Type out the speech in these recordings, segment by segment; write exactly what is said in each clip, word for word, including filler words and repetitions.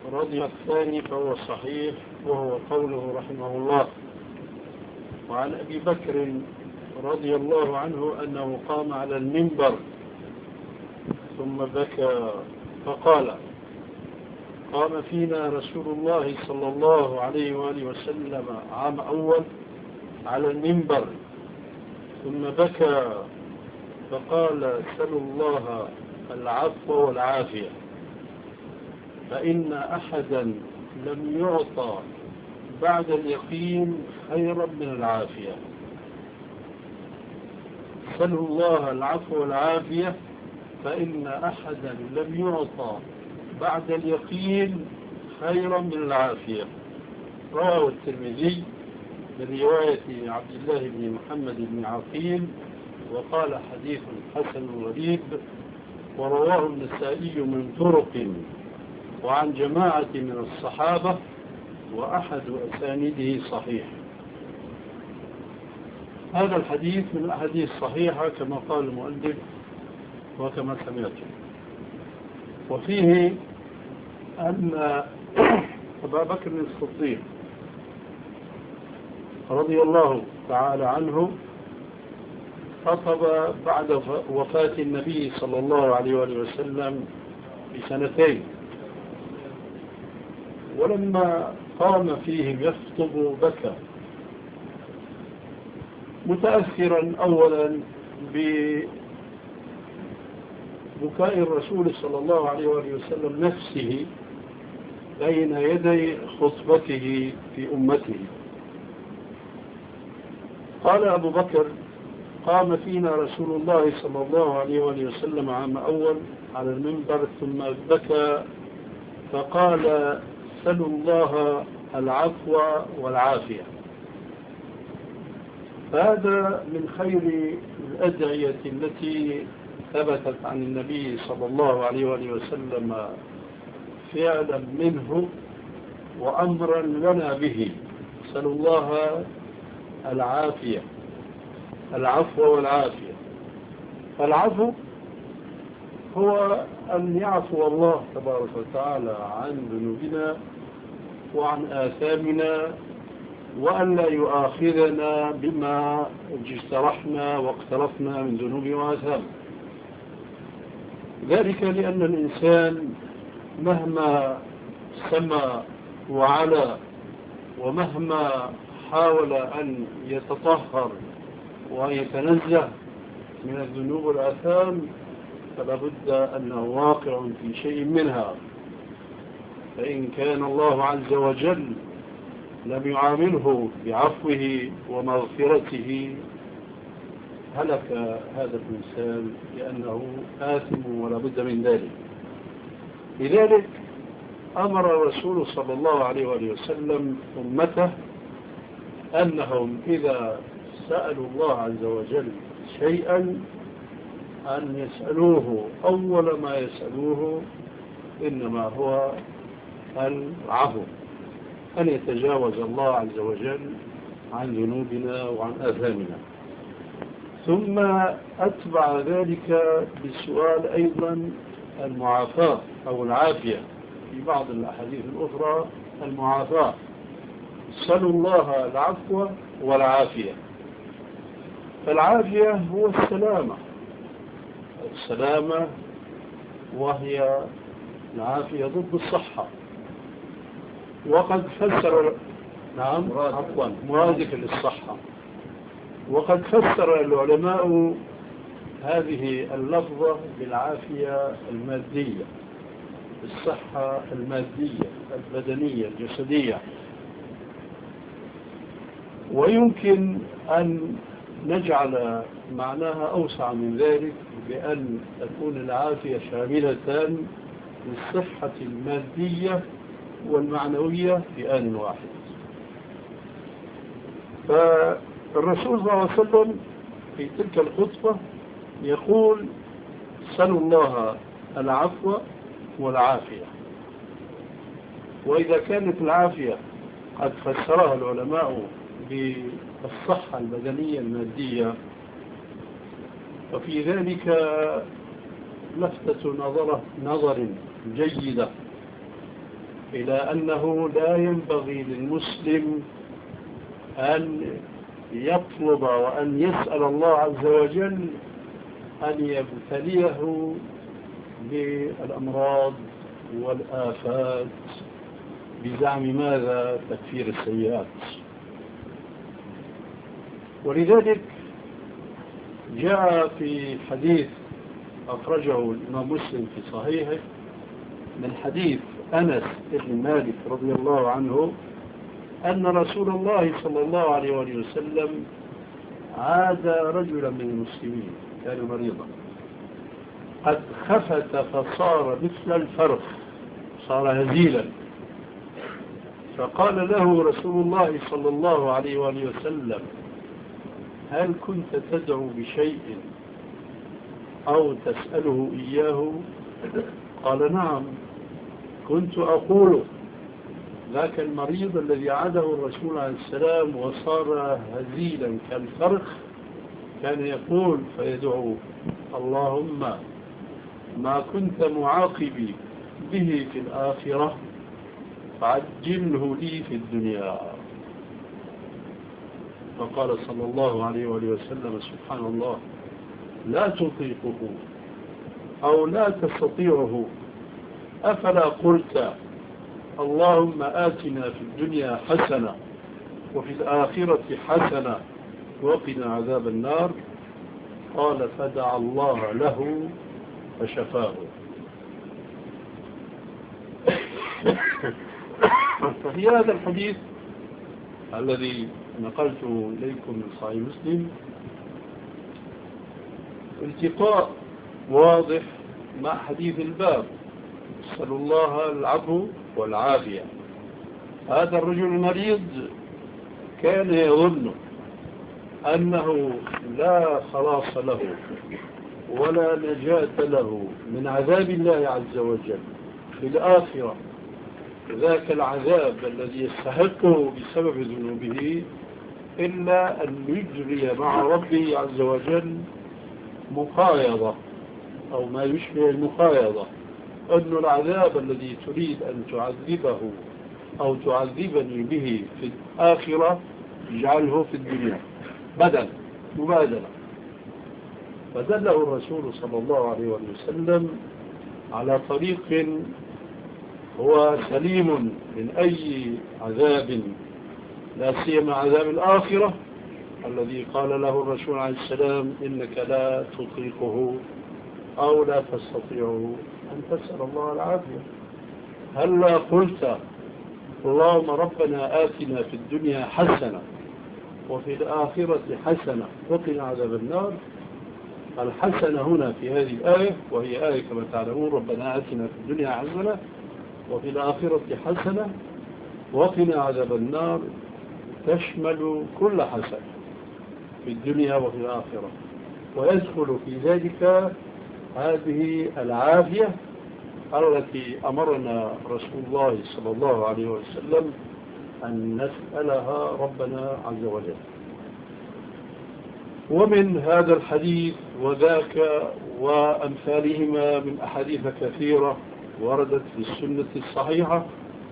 رضي الثاني فهو صحيح، وهو قوله رحمه الله: وعن أبي بكر رضي الله عنه أنه قام على المنبر ثم بكى فقال: قام فينا رسول الله صلى الله عليه وآله وسلم عام أول على المنبر ثم بكى فقال: سلوا الله العفو والعافية، فإن أحدا لم يعطى بعد اليقين خيرا من العافية. سلوا الله العفو والعافية، فإن أحدا لم يعطى بعد اليقين خيرا من العافية. رواه الترمذي من رواية عبد الله بن محمد بن عقيل وقال: حديث حسن غريب. ورواه النسائي من طرق وعن جماعة من الصحابة، وأحد أسانيده صحيح. هذا الحديث من الأحاديث الصحيحة كما قال المؤلف وكما سمعتم. وفيه أن أبا بكر الصديق رضي الله تعالى عنه خطب بعد وفاة النبي صلى الله عليه وسلم بسنتين، ولما قام فيهم يخطب بكى، متأثرا أولا ببكاء الرسول صلى الله عليه وسلم نفسه بين يدي خطبته في أمته. قال أبو بكر: قام فينا رسول الله صلى الله عليه وسلم عام أول على المنبر ثم بكى فقال: سلوا الله العفو والعافية. فهذا من خير الأدعية التي ثبتت عن النبي صلى الله عليه وسلم فعلا منه وأمرا لنا به. سلوا الله العافية، العفو والعافية. فالعفو هو أن يعفو الله تبارك وتعالى عن ذنوبنا وعن آثامنا، وأن لا يؤاخذنا بما اجترحنا واقترفنا من ذنوب وآثام. ذلك لأن الإنسان مهما سمى وعلى ومهما حاول أن يتطهر ويتنزه من الذنوب والآثام فلا بد أنه واقع في شيء منها. فإن كان الله عز وجل لم يعامله بعفوه ومغفرته هلك هذا الإنسان لأنه آثم ولا بد من ذلك. لذلك أمر الرسول صلى الله عليه وسلم أمته أنهم إذا سألوا الله عز وجل شيئا أن يسألوه أول ما يسألوه إنما هو العفو، أن يتجاوز الله عز وجل عن ذنوبنا وعن آثامنا. ثم أتبع ذلك بالسؤال أيضا المعافاة أو العافية، في بعض الأحاديث الأخرى المعافاة. سلوا الله العفو والعافية. فالعافية هو السلامة، السلامة وهي العافية ضد الصحة. وقد فسر نعم عفوا مرادف للصحة. وقد فسر العلماء هذه اللفظة بالعافية المادية، الصحة المادية البدنية الجسدية. ويمكن أن نجعل معناها أوسع من ذلك بأن تكون العافية شاملة للصحة المادية والمعنوية في آن واحد. فالرسول صلى الله عليه وسلم في تلك الخطبة يقول: سلوا الله العفو والعافية. وإذا كانت العافية قد فسرها العلماء بالصحة البدنية المادية، وفي ذلك لفتة نظر, نظر جيدة إلى أنه لا ينبغي للمسلم أن يطلب وأن يسأل الله عز وجل أن يبتليه بالأمراض والآفات بزعم ماذا؟ تكفير السيئات. ولذلك جاء في حديث أخرجه الإمام مسلم في صحيحه من حديث أنس بن مالك رضي الله عنه أن رسول الله صلى الله عليه وسلم عاد رجلا من المسلمين كان مريضا قد خفت فصار مثل الفرخ، صار هزيلا، فقال له رسول الله صلى الله عليه وسلم: هل كنت تدعو بشيء أو تسأله إياه؟ قال: نعم، كنت أقول. ذاك المريض الذي عاده الرسول عليه السلام وصار هزيلا كالفرخ كان يقول فيدعو: اللهم ما كنت معاقبي به في الآخرة فعجله لي في الدنيا. فقال صلى الله عليه وسلم: سبحان الله، لا تطيقه أو لا تستطيعه، أفلا قلت اللهم آتنا في الدنيا حسنة وفي الآخرة حسنة وقنا عذاب النار؟ قال: فدعا الله له فشفاه. ففي هذا الحديث الذي نقلته إليكم من صحيح مسلم التقاء واضح مع حديث الباب: نسأل الله العفو والعافية. هذا الرجل المريض كان يظن أنه لا خلاص له ولا نجاة له من عذاب الله عز وجل في الآخرة، ذاك العذاب الذي يستحقه بسبب ذنوبه، إلا أن يجري مع ربه عز وجل مقايضة أو ما يشبه المقايضة، أن العذاب الذي تريد أن تعذبه أو تعذبني به في الآخرة اجعله في الدنيا بدل مبادلة. فدله الرسول صلى الله عليه وسلم على طريق هو سليم من أي عذاب، لا سيما عذاب الآخرة الذي قال له الرسول عليه السلام: إنك لا تطيقه أو لا تستطيعه أن تسأل الله العافية. هلا قلت اللهم ربنا آتنا في الدنيا حسنة وفي الآخرة حسنة وقنا عذاب النار؟ الحسنة هنا في هذه الآية، وهي آية كما تعلمون: ربنا آتنا في الدنيا حسنة وفي الآخرة حسنة وقنا عذاب النار، تشمل كل حسنة في الدنيا وفي الآخرة، ويدخل في ذلك هذه العافية التي أمرنا رسول الله صلى الله عليه وسلم أن نسألها ربنا عز وجل. ومن هذا الحديث وذاك وأمثالهما من أحاديث كثيرة وردت في السنة الصحيحة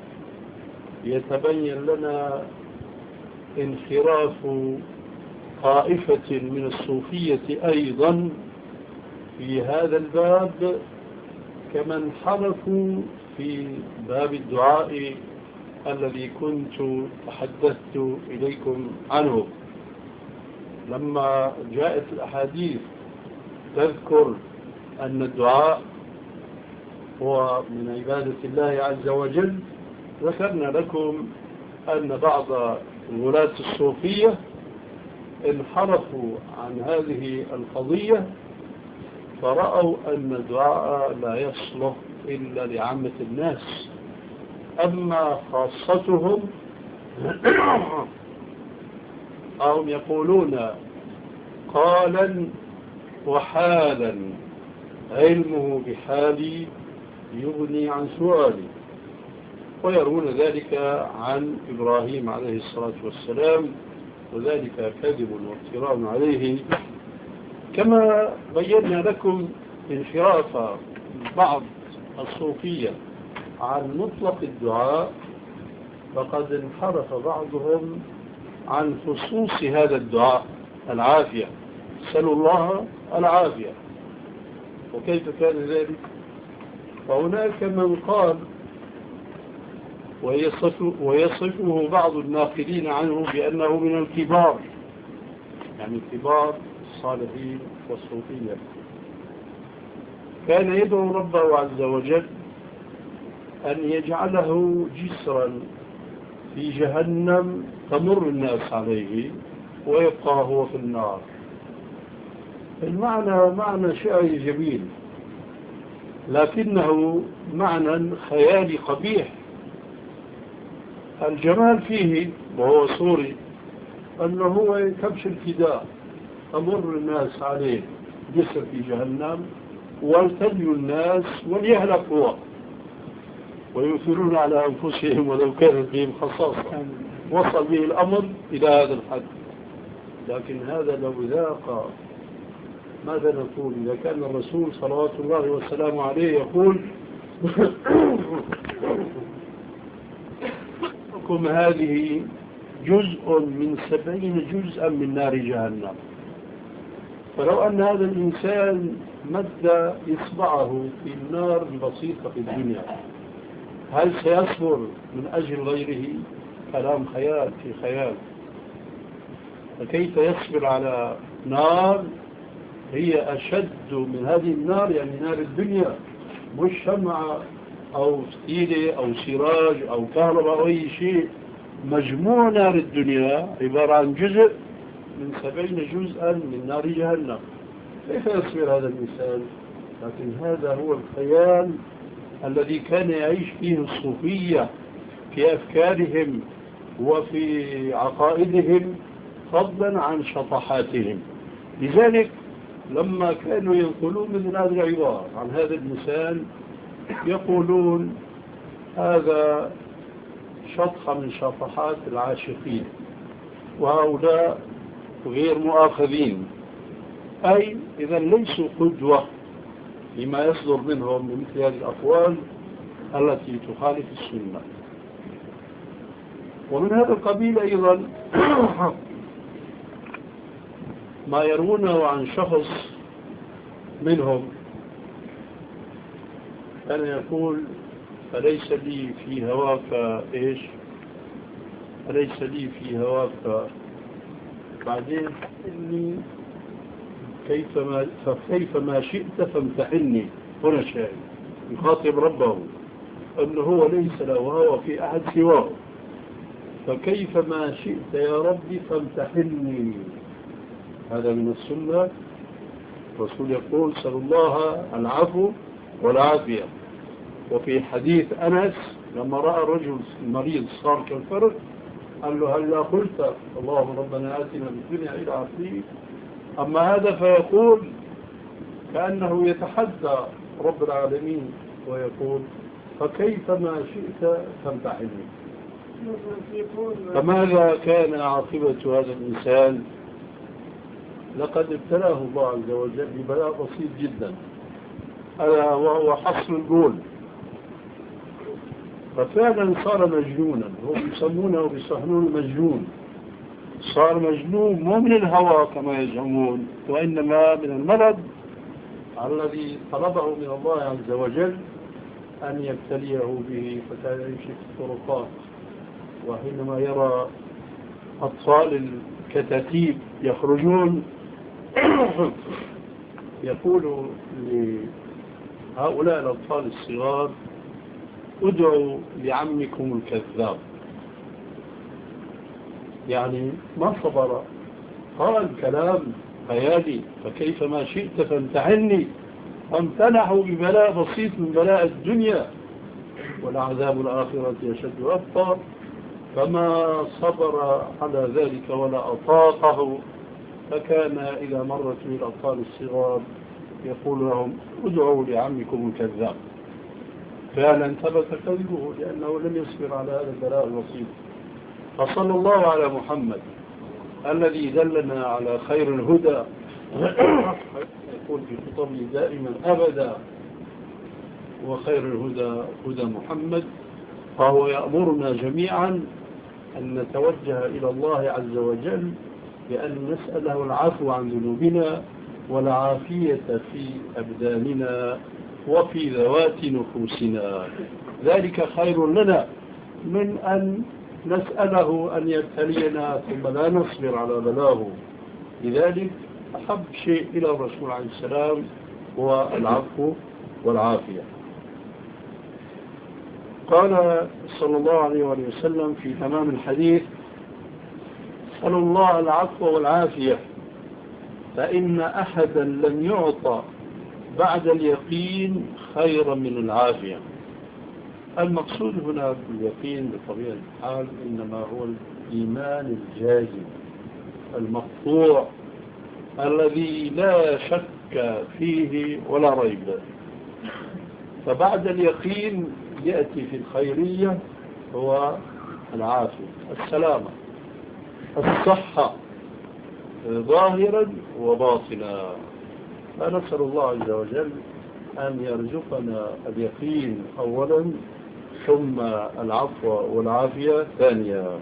يتبين لنا انحراف طائفة من الصوفية أيضا في هذا الباب، كما انحرفوا في باب الدعاء الذي كنت تحدثت إليكم عنه. لما جاءت الأحاديث تذكر أن الدعاء هو من عبادة الله عز وجل، ذكرنا لكم أن بعض ولاة الصوفية انحرفوا عن هذه القضية، فرأوا أن الدعاء لا يصلح إلا لعامة الناس، أما خاصتهم هم يقولون قالا وحالا، علمه بحالي يغني عن سؤالي، ويرون ذلك عن إبراهيم عليه الصلاة والسلام، وذلك كذب وافتراء عليه. كما بينا لكم انحراف بعض الصوفية عن مطلق الدعاء فقد انحرف بعضهم عن خصوص هذا الدعاء العافية. سلوا الله العافية. وكيف كان ذلك؟ وهناك من قال ويصف ويصفه بعض الناقلين عنه بأنه من الكبار، يعني كبار الصالحين والصوفية، كان يدعو ربه عز وجل أن يجعله جسرا في جهنم تمر الناس عليه ويبقى هو في النار. المعنى معنى شعري جميل، لكنه معنى خيالي قبيح. الجمال فيه وهو سوري أنه هو كبش الفداء، تمر الناس عليه جسر في جهنم والتدعو الناس وليهلك هو، ويؤثرون على أنفسهم ولو كانت بهم خصاصة. وصل به الأمر إلى هذا الحد. لكن هذا لو ذاق ماذا نقول؟ إذا كان الرسول صلوات الله والسلام عليه يقول لكم هذه جزء من سبعين جزءا من نار جهنم. فلو أن هذا الإنسان مد إصبعه في النار البسيطة في الدنيا، هل سيصبر من أجل غيره؟ كلام خيال في خيال. فكيف يصبر على نار هي أشد من هذه النار، يعني نار الدنيا، مش شمعة أو فتيلة أو سراج أو كهرباء أو أي شيء. مجموع نار الدنيا عبارة عن جزء من سبعين جزءا من نار جهنم. كيف يصبر هذا الإنسان؟ لكن هذا هو الخيال الذي كان يعيش فيه الصوفية في أفكارهم وفي عقائدهم، فضلا عن شطحاتهم. لذلك لما كانوا ينقلون من هذه العبارة عن هذا الإنسان يقولون هذا شطحة من شطحات العاشقين، وهؤلاء غير مؤاخذين، أي إذا ليسوا قدوة لما يصدر منهم من مثل هذه الأقوال التي تخالف السنة. ومن هذا القبيل أيضا ما يرونه عن شخص منهم كان يقول فليس لي في هواك إيش فليس لي في هواك بعدين إني كيفما فكيفما شئت فامتحني. هنا شاهد يخاطب ربه أنه هو ليس له هوى في أحد سواه، فكيفما شئت يا ربي فامتحني. هذا من السنة. الرسول يقول صلى الله العفو والعافية. وفي حديث أنس لما رأى الرجل المريض صار كالفرد قال له هل لا قلت اللهم ربنا آتنا في الدنيا إلى عافية؟ أما هذا فيقول كأنه يتحدى رب العالمين ويقول فكيفما شئت فامتحني. فماذا كان عاقبة هذا الإنسان؟ لقد ابتلاه الله عز وجل ببلاء بسيط جدا، ألا وهو حصر الجول. ففعلا صار مجنونا، هم يسمونه بصهنون المجنون. صار مجنون مو من الهوى كما يزعمون، وإنما من المرض الذي طلبه من الله عز وجل أن يبتليه به. فكان يمشي في الطرقات، وحينما يرى أطفال الكتاتيب يخرجون يقول لهؤلاء الأطفال الصغار ادعوا لعمكم الكذاب. يعني ما صبر، قال كلام خيالي فكيفما شئت فامتحني، فامتنحوا ببلاء بسيط من بلاء الدنيا، والعذاب الآخرة يشد وأبقى. فما صبر على ذلك ولا أطاقه، فكان إذا مرت به الأطفال الصغار يقول لهم ادعوا لعمكم الكذاب. فعلا ثبت كذبه لأنه لم يصبر على هذا البلاء البسيط. فصلى الله على محمد الذي دلنا على خير الهدى. يقول في خطبه دائما أبدا وخير الهدى هدى محمد. فهو يأمرنا جميعا أن نتوجه إلى الله عز وجل بأن نسأله العفو عن ذنوبنا والعافية في أبداننا وفي ذوات نفوسنا. ذلك خير لنا من أن نسأله أن يبتلينا ثم لا نصبر على بلاه. لذلك أحب شيء إلى الرسول عليه السلام هو العفو والعافية. قال صلى الله عليه وسلم في تمام الحديث: اسألوا الله العفو والعافية فإن أحدا لم يعطى بعد اليقين خيرا من العافية. المقصود هنا باليقين بطبيعة الحال إنما هو الإيمان الجازم المقطوع الذي لا شك فيه ولا ريب. فبعد اليقين يأتي في الخيرية هو العافية، السلامة، الصحة ظاهرا وباطنا. فنسأل الله عز وجل أن يرزقنا اليقين أولا ثم العفو والعافية ثانيا.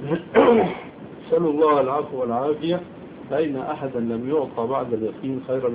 نسأل الله العفو والعافية فإن أحدا لم يعطى بعد اليقين خيرا